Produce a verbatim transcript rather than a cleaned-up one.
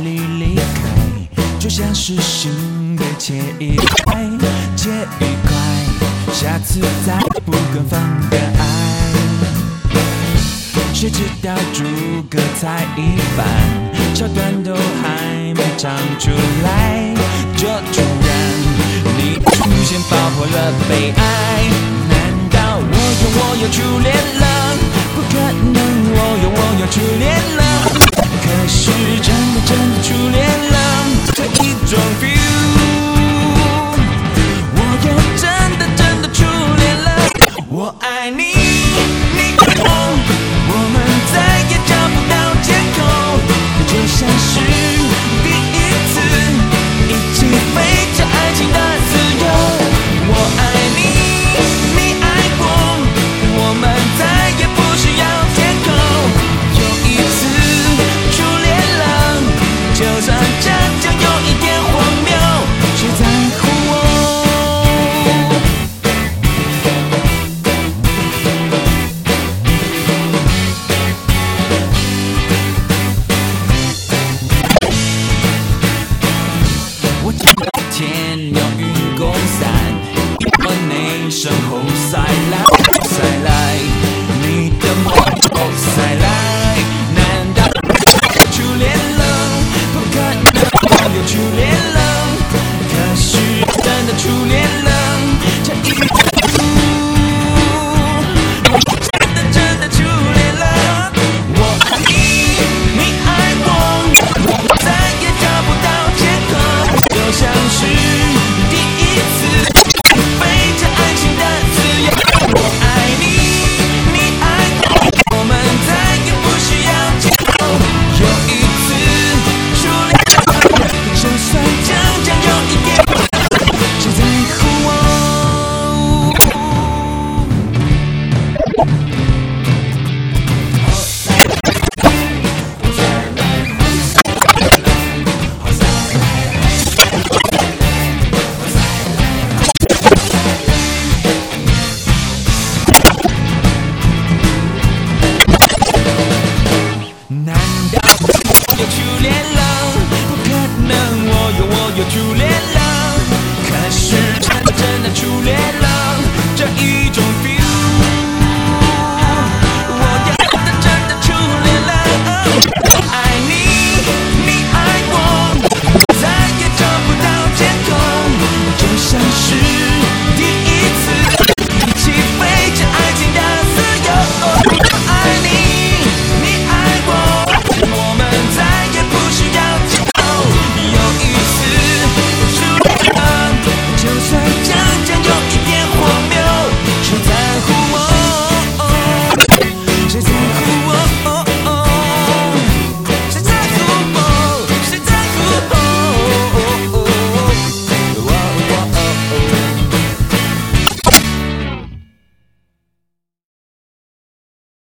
里离开，就像是心被切一块，切一块，下次再不跟放的爱。谁知道诸葛才一半，桥段都还没唱出来，就突然你出现爆破了悲哀。难道我有我有初恋了？不可能，我有我有初恋了。可是真的真的初